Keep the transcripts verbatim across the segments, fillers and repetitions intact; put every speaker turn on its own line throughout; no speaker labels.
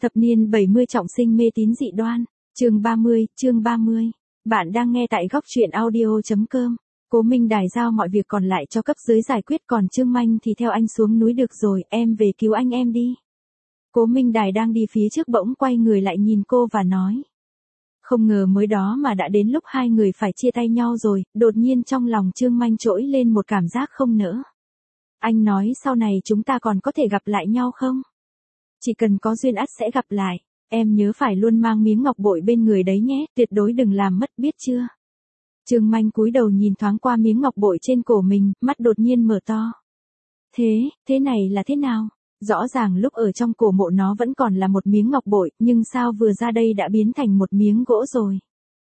Thập niên bảy mươi trọng sinh mê tín dị đoan. Chương ba mươi, chương ba mươi. Bạn đang nghe tại góc truyện audio.com. Cố Minh Đài giao mọi việc còn lại cho cấp dưới giải quyết, còn Trương Manh thì theo anh xuống núi được rồi, em về cứu anh em đi. Cố Minh Đài đang đi phía trước bỗng quay người lại nhìn cô và nói. Không ngờ mới đó mà đã đến lúc hai người phải chia tay nhau rồi, đột nhiên trong lòng Trương Manh trỗi lên một cảm giác không nỡ. Anh nói sau này chúng ta còn có thể gặp lại nhau không? Chỉ cần có duyên ắt sẽ gặp lại, em nhớ phải luôn mang miếng ngọc bội bên người đấy nhé, tuyệt đối đừng làm mất biết chưa? Trương Manh cúi đầu nhìn thoáng qua miếng ngọc bội trên cổ mình, mắt đột nhiên mở to. Thế, thế này là thế nào? Rõ ràng lúc ở trong cổ mộ nó vẫn còn là một miếng ngọc bội, nhưng sao vừa ra đây đã biến thành một miếng gỗ rồi?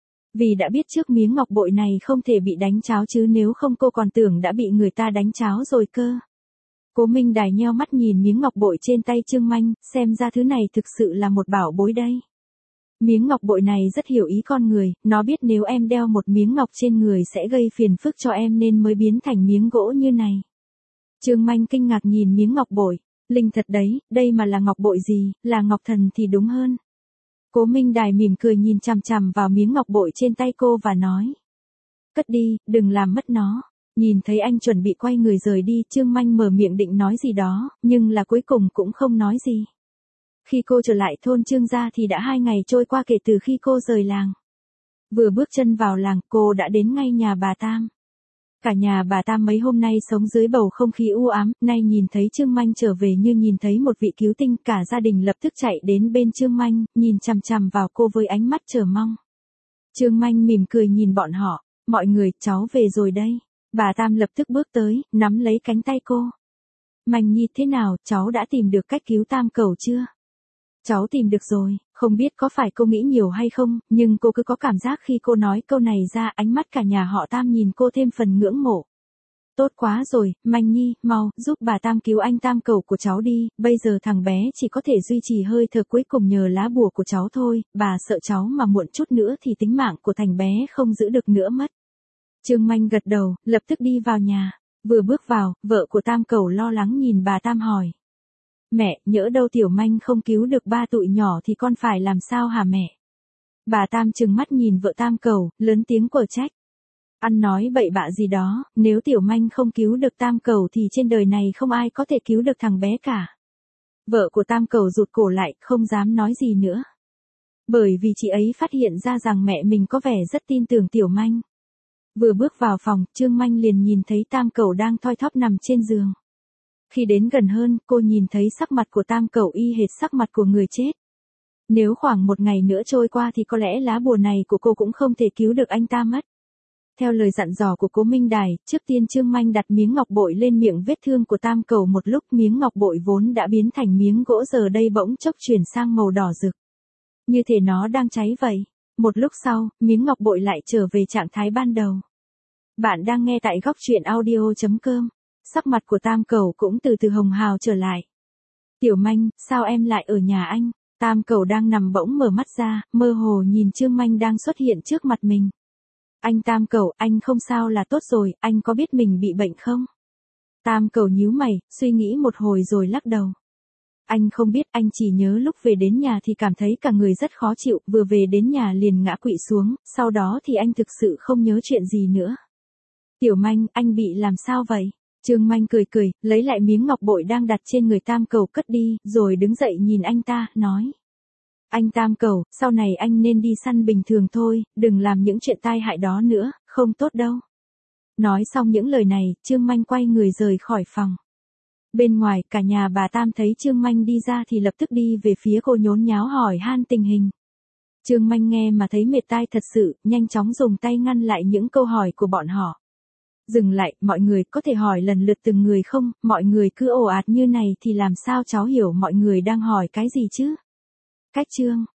Vì đã biết trước miếng ngọc bội này không thể bị đánh cháo chứ, nếu không cô còn tưởng đã bị người ta đánh cháo rồi cơ. Cố Minh Đài nheo mắt nhìn miếng ngọc bội trên tay Trương Manh, xem ra thứ này thực sự là một bảo bối đây. Miếng ngọc bội này rất hiểu ý con người, nó biết nếu em đeo một miếng ngọc trên người sẽ gây phiền phức cho em nên mới biến thành miếng gỗ như này. Trương Manh kinh ngạc nhìn miếng ngọc bội, linh thật đấy, đây mà là ngọc bội gì, là ngọc thần thì đúng hơn. Cố Minh Đài mỉm cười nhìn chằm chằm vào miếng ngọc bội trên tay cô và nói. Cất đi, đừng làm mất nó. Nhìn thấy anh chuẩn bị quay người rời đi, Trương Manh mở miệng định nói gì đó, nhưng là cuối cùng cũng không nói gì. Khi cô trở lại thôn Trương gia thì đã hai ngày trôi qua kể từ khi cô rời làng. Vừa bước chân vào làng, cô đã đến ngay nhà bà Tam. Cả nhà bà Tam mấy hôm nay sống dưới bầu không khí u ám, nay nhìn thấy Trương Manh trở về như nhìn thấy một vị cứu tinh, cả gia đình lập tức chạy đến bên Trương Manh, nhìn chằm chằm vào cô với ánh mắt chờ mong. Trương Manh mỉm cười nhìn bọn họ, mọi người, cháu về rồi đây. Bà Tam lập tức bước tới, nắm lấy cánh tay cô. Manh Nhi, thế nào, cháu đã tìm được cách cứu Tam Cẩu chưa? Cháu tìm được rồi, không biết có phải cô nghĩ nhiều hay không, nhưng cô cứ có cảm giác khi cô nói câu này ra, ánh mắt cả nhà họ Tam nhìn cô thêm phần ngưỡng mộ. Tốt quá rồi, Manh Nhi, mau, giúp bà Tam cứu anh Tam Cẩu của cháu đi, bây giờ thằng bé chỉ có thể duy trì hơi thở cuối cùng nhờ lá bùa của cháu thôi, bà sợ cháu mà muộn chút nữa thì tính mạng của thằng bé không giữ được nữa mất. Trương Manh gật đầu, lập tức đi vào nhà. Vừa bước vào, vợ của Tam Cẩu lo lắng nhìn bà Tam hỏi. Mẹ, nhỡ đâu Tiểu Manh không cứu được ba tụi nhỏ thì con phải làm sao hả mẹ? Bà Tam trừng mắt nhìn vợ Tam Cẩu, lớn tiếng quở trách. Ăn nói bậy bạ gì đó, nếu Tiểu Manh không cứu được Tam Cẩu thì trên đời này không ai có thể cứu được thằng bé cả. Vợ của Tam Cẩu rụt cổ lại, không dám nói gì nữa. Bởi vì chị ấy phát hiện ra rằng mẹ mình có vẻ rất tin tưởng Tiểu Manh. Vừa bước vào phòng, Trương Manh liền nhìn thấy Tam Cẩu đang thoi thóp nằm trên giường. Khi đến gần hơn, cô nhìn thấy sắc mặt của Tam Cẩu y hệt sắc mặt của người chết. Nếu khoảng một ngày nữa trôi qua thì có lẽ lá bùa này của cô cũng không thể cứu được anh ta mất. Theo lời dặn dò của Cố Minh Đài, trước tiên Trương Manh đặt miếng ngọc bội lên miệng vết thương của Tam Cẩu, một lúc miếng ngọc bội vốn đã biến thành miếng gỗ giờ đây bỗng chốc chuyển sang màu đỏ rực. Như thể nó đang cháy vậy. Một lúc sau, miếng ngọc bội lại trở về trạng thái ban đầu. Bạn đang nghe tại góc truyện audio.com. Sắc mặt của Tam Cẩu cũng từ từ hồng hào trở lại. Tiểu Manh, sao em lại ở nhà anh? Tam Cẩu đang nằm bỗng mở mắt ra, mơ hồ nhìn Trương Manh đang xuất hiện trước mặt mình. Anh Tam Cẩu, anh không sao là tốt rồi, anh có biết mình bị bệnh không? Tam Cẩu nhíu mày, suy nghĩ một hồi rồi lắc đầu. Anh không biết, anh chỉ nhớ lúc về đến nhà thì cảm thấy cả người rất khó chịu, vừa về đến nhà liền ngã quỵ xuống, sau đó thì anh thực sự không nhớ chuyện gì nữa. Tiểu Manh, anh bị làm sao vậy? Trương Manh cười cười, lấy lại miếng ngọc bội đang đặt trên người Tam Cẩu cất đi, rồi đứng dậy nhìn anh ta, nói. Anh Tam Cẩu, sau này anh nên đi săn bình thường thôi, đừng làm những chuyện tai hại đó nữa, không tốt đâu. Nói xong những lời này, Trương Manh quay người rời khỏi phòng. Bên ngoài, cả nhà bà Tam thấy Trương Manh đi ra thì lập tức đi về phía cô nhốn nháo hỏi han tình hình. Trương Manh nghe mà thấy mệt tai thật sự, nhanh chóng dùng tay ngăn lại những câu hỏi của bọn họ. Dừng lại, mọi người có thể hỏi lần lượt từng người không, mọi người cứ ồ ạt như này thì làm sao cháu hiểu mọi người đang hỏi cái gì chứ? Cách chương.